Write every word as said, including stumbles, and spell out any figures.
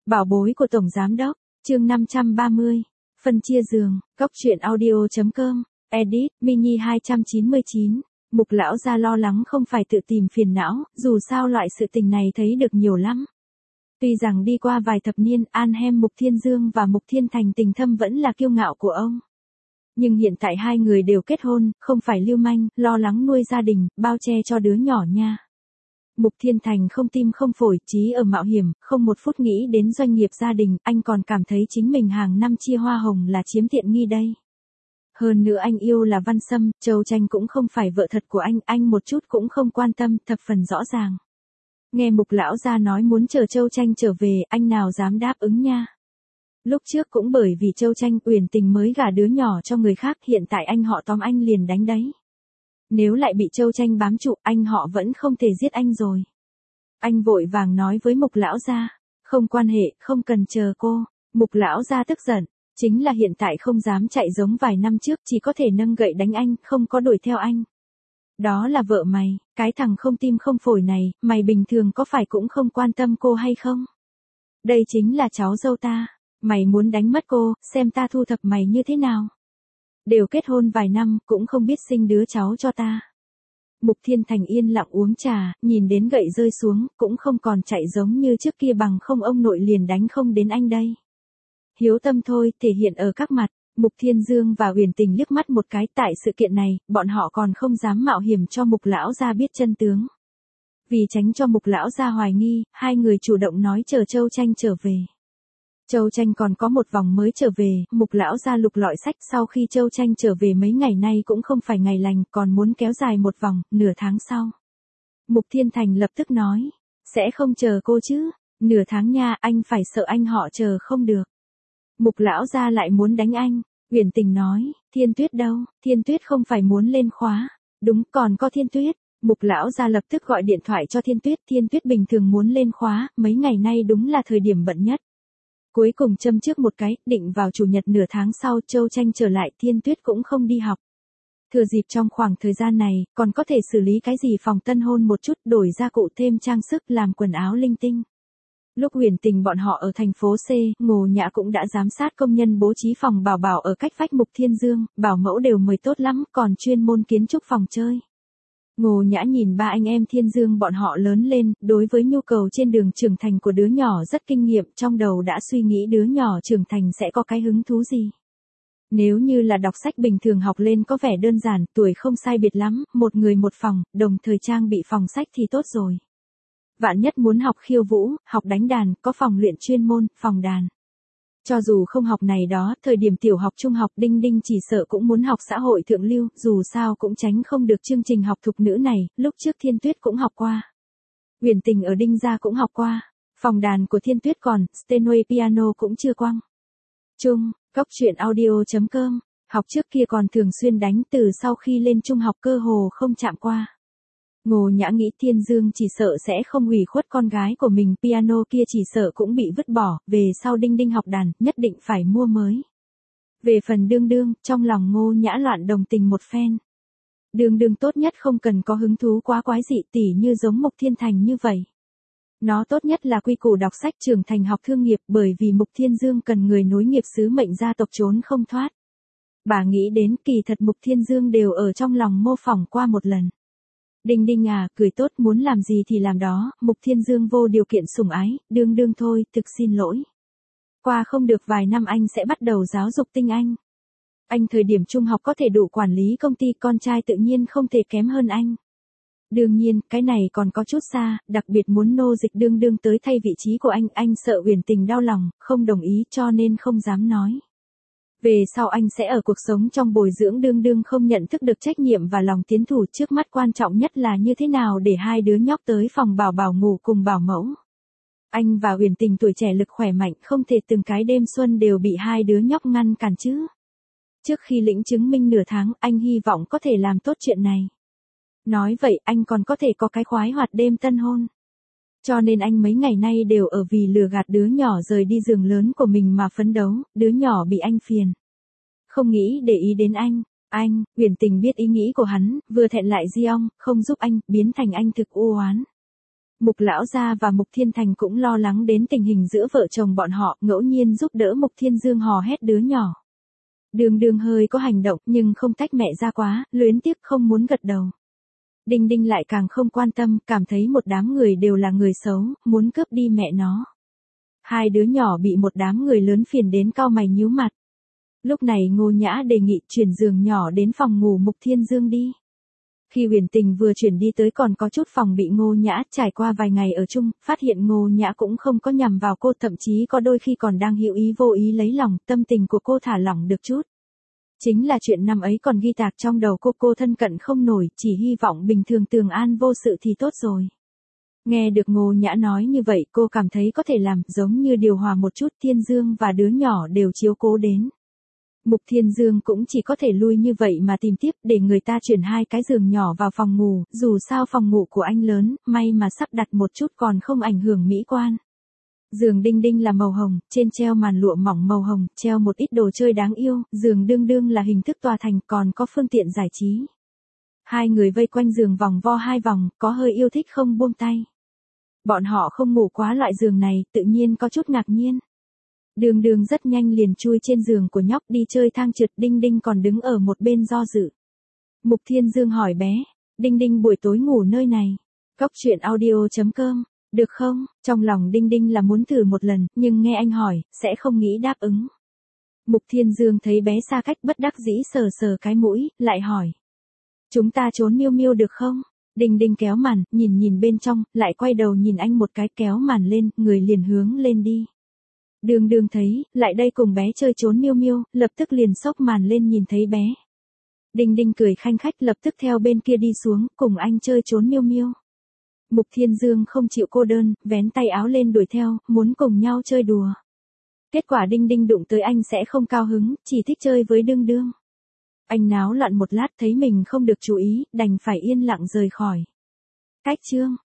Bảo bối của Tổng Giám Đốc, chương năm trăm ba mươi, phân chia giường, góc truyện audio.com, edit, mini hai trăm chín mươi chín, Mục lão gia lo lắng không phải tự tìm phiền não, dù sao loại sự tình này thấy được nhiều lắm. Tuy rằng đi qua vài thập niên, An Hem Mục Thiên Dương và Mục Thiên Thành tình thâm vẫn là kiêu ngạo của ông. Nhưng hiện tại hai người đều kết hôn, không phải lưu manh, lo lắng nuôi gia đình, bao che cho đứa nhỏ nha. Mục Thiên Thành không tim không phổi, chí ở mạo hiểm, không một phút nghĩ đến doanh nghiệp gia đình, anh còn cảm thấy chính mình hàng năm chia hoa hồng là chiếm tiện nghi đây. Hơn nữa anh yêu là Văn Sâm, Châu Tranh cũng không phải vợ thật của anh, anh một chút cũng không quan tâm, thập phần rõ ràng. Nghe Mục lão gia nói muốn chờ Châu Tranh trở về, anh nào dám đáp ứng nha. Lúc trước cũng bởi vì Châu Tranh Uyển Tình mới gả đứa nhỏ cho người khác, hiện tại anh họ tóm anh liền đánh đấy. Nếu lại bị Châu Tranh bám trụ, anh họ vẫn không thể giết anh rồi. Anh vội vàng nói với Mục lão gia, không quan hệ, không cần chờ cô. Mục lão gia tức giận, chính là hiện tại không dám chạy giống vài năm trước, chỉ có thể nâng gậy đánh anh, không có đuổi theo anh. Đó là vợ mày, cái thằng không tim không phổi này, mày bình thường có phải cũng không quan tâm cô hay không? Đây chính là cháu dâu ta, mày muốn đánh mất cô, xem ta thu thập mày như thế nào? Đều kết hôn vài năm, cũng không biết sinh đứa cháu cho ta. Mục Thiên Thành yên lặng uống trà, nhìn đến gậy rơi xuống, cũng không còn chạy giống như trước kia, bằng không ông nội liền đánh không đến anh đây. Hiếu tâm thôi, thể hiện ở các mặt. Mục Thiên Dương và Uyển Tình liếc mắt một cái, tại sự kiện này, bọn họ còn không dám mạo hiểm cho Mục lão gia biết chân tướng. Vì tránh cho Mục lão gia hoài nghi, hai người chủ động nói chờ Châu Tranh trở về. Châu Tranh còn có một vòng mới trở về, Mục lão gia lục lọi sách, sau khi Châu Tranh trở về mấy ngày nay cũng không phải ngày lành, còn muốn kéo dài một vòng, nửa tháng sau. Mục Thiên Thành lập tức nói, sẽ không chờ cô chứ, nửa tháng nha, anh phải sợ anh họ chờ không được. Mục lão gia lại muốn đánh anh. Uyển Tình nói, Thiên Tuyết đâu, Thiên Tuyết không phải muốn lên khóa. Đúng, còn có Thiên Tuyết. Mục lão gia lập tức gọi điện thoại cho Thiên Tuyết, Thiên Tuyết bình thường muốn lên khóa, mấy ngày nay đúng là thời điểm bận nhất. Cuối cùng châm trước một cái, định vào chủ nhật nửa tháng sau Châu Tranh trở lại, Thiên Tuyết cũng không đi học. Thừa dịp trong khoảng thời gian này, còn có thể xử lý cái gì phòng tân hôn một chút, đổi gia cụ thêm trang sức, làm quần áo linh tinh. Lúc Uyển Tình bọn họ ở thành phố C, Ngô Nhã cũng đã giám sát công nhân bố trí phòng bảo bảo ở cách vách Mục Thiên Dương, bảo mẫu đều mời tốt lắm, còn chuyên môn kiến trúc phòng chơi. Ngô Nhã nhìn ba anh em Thiên Dương bọn họ lớn lên, đối với nhu cầu trên đường trưởng thành của đứa nhỏ rất kinh nghiệm, trong đầu đã suy nghĩ đứa nhỏ trưởng thành sẽ có cái hứng thú gì. Nếu như là đọc sách bình thường học lên có vẻ đơn giản, tuổi không sai biệt lắm, một người một phòng, đồng thời trang bị phòng sách thì tốt rồi. Vạn nhất muốn học khiêu vũ, học đánh đàn, có phòng luyện chuyên môn, phòng đàn. Cho dù không học này đó, thời điểm tiểu học trung học Đinh Đinh chỉ sợ cũng muốn học xã hội thượng lưu, dù sao cũng tránh không được chương trình học thục nữ này, lúc trước Thiên Tuyết cũng học qua. Uyển Tình ở Đinh gia cũng học qua, phòng đàn của Thiên Tuyết còn, Steinway piano cũng chưa quăng. Chung, góc truyện audio.com, học trước kia còn thường xuyên đánh, từ sau khi lên trung học cơ hồ không chạm qua. Ngô Nhã nghĩ Thiên Dương chỉ sợ sẽ không ủy khuất con gái của mình, piano kia chỉ sợ cũng bị vứt bỏ, về sau Đinh Đinh học đàn, nhất định phải mua mới. Về phần Đương Đương, trong lòng Ngô Nhã loạn đồng tình một phen. Đương Đương tốt nhất không cần có hứng thú quá quái dị, tỉ như giống Mục Thiên Thành như vậy. Nó tốt nhất là quy củ đọc sách, trưởng thành học thương nghiệp, bởi vì Mục Thiên Dương cần người nối nghiệp sứ mệnh gia tộc trốn không thoát. Bà nghĩ đến kỳ thật Mục Thiên Dương đều ở trong lòng mô phỏng qua một lần. Đinh Đinh à, cười tốt, muốn làm gì thì làm đó, Mục Thiên Dương vô điều kiện sủng ái, Đương Đương thôi, thực xin lỗi. Qua không được vài năm anh sẽ bắt đầu giáo dục tinh anh. Anh thời điểm trung học có thể đủ quản lý công ty, con trai tự nhiên không thể kém hơn anh. Đương nhiên, cái này còn có chút xa, đặc biệt muốn nô dịch Đương Đương tới thay vị trí của anh, anh sợ Uyển Tình đau lòng, không đồng ý cho nên không dám nói. Về sau anh sẽ ở cuộc sống trong bồi dưỡng Đương Đương không nhận thức được trách nhiệm và lòng tiến thủ, trước mắt quan trọng nhất là như thế nào để hai đứa nhóc tới phòng bảo bảo ngủ cùng bảo mẫu. Anh và Uyển Tình tuổi trẻ lực khỏe mạnh, không thể từng cái đêm xuân đều bị hai đứa nhóc ngăn cản chứ. Trước khi lĩnh chứng minh nửa tháng, anh hy vọng có thể làm tốt chuyện này. Nói vậy anh còn có thể có cái khoái hoạt đêm tân hôn. Cho nên anh mấy ngày nay đều ở vì lừa gạt đứa nhỏ rời đi giường lớn của mình mà phấn đấu, đứa nhỏ bị anh phiền. Không nghĩ để ý đến anh, anh, Uyển Tình biết ý nghĩ của hắn, vừa thẹn lại Di Ong, không giúp anh, biến thành anh thực u oán. Mục lão gia và Mục Thiên Thành cũng lo lắng đến tình hình giữa vợ chồng bọn họ, ngẫu nhiên giúp đỡ Mục Thiên Dương hò hét đứa nhỏ. Đường Đường hơi có hành động nhưng không tách mẹ ra quá, luyến tiếc không muốn gật đầu. Đinh Đinh lại càng không quan tâm, cảm thấy một đám người đều là người xấu, muốn cướp đi mẹ nó. Hai đứa nhỏ bị một đám người lớn phiền đến cau mày nhíu mặt. Lúc này Ngô Nhã đề nghị chuyển giường nhỏ đến phòng ngủ Mục Thiên Dương đi. Khi Huyền Tình vừa chuyển đi tới còn có chút phòng bị Ngô Nhã, trải qua vài ngày ở chung, phát hiện Ngô Nhã cũng không có nhằm vào cô, thậm chí có đôi khi còn đang hữu ý vô ý lấy lòng, tâm tình của cô thả lỏng được chút. Chính là chuyện năm ấy còn ghi tạc trong đầu cô, cô thân cận không nổi, chỉ hy vọng bình thường tường an vô sự thì tốt rồi. Nghe được Ngô Nhã nói như vậy, cô cảm thấy có thể làm, giống như điều hòa một chút, Thiên Dương và đứa nhỏ đều chiếu cố đến. Mục Thiên Dương cũng chỉ có thể lui như vậy mà tìm tiếp, để người ta chuyển hai cái giường nhỏ vào phòng ngủ, dù sao phòng ngủ của anh lớn, may mà sắp đặt một chút còn không ảnh hưởng mỹ quan. Giường Đinh Đinh là màu hồng, trên treo màn lụa mỏng màu hồng, treo một ít đồ chơi đáng yêu, giường Đương Đương là hình thức tòa thành, còn có phương tiện giải trí. Hai người vây quanh giường vòng vo hai vòng, có hơi yêu thích không buông tay. Bọn họ không ngủ quá loại giường này, tự nhiên có chút ngạc nhiên. Đường Đường rất nhanh liền chui trên giường của nhóc đi chơi thang trượt, Đinh Đinh còn đứng ở một bên do dự. Mục Thiên Dương hỏi bé, Đinh Đinh buổi tối ngủ nơi này. Cóc truyện audio chấm com, được không? Trong lòng Đinh Đinh là muốn thử một lần, nhưng nghe anh hỏi, sẽ không nghĩ đáp ứng. Mục Thiên Dương thấy bé xa cách bất đắc dĩ sờ sờ cái mũi, lại hỏi. Chúng ta trốn miêu miêu được không? Đinh Đinh kéo màn, nhìn nhìn bên trong, lại quay đầu nhìn anh một cái, kéo màn lên, người liền hướng lên đi. Đường Đường thấy, lại đây cùng bé chơi trốn miêu miêu, lập tức liền xốc màn lên nhìn thấy bé. Đinh Đinh cười khanh khách lập tức theo bên kia đi xuống, cùng anh chơi trốn miêu miêu. Mục Thiên Dương không chịu cô đơn, vén tay áo lên đuổi theo, muốn cùng nhau chơi đùa. Kết quả Đinh Đinh đụng tới anh sẽ không cao hứng, chỉ thích chơi với Đương Đương. Anh náo loạn một lát thấy mình không được chú ý, đành phải yên lặng rời khỏi. Cách chương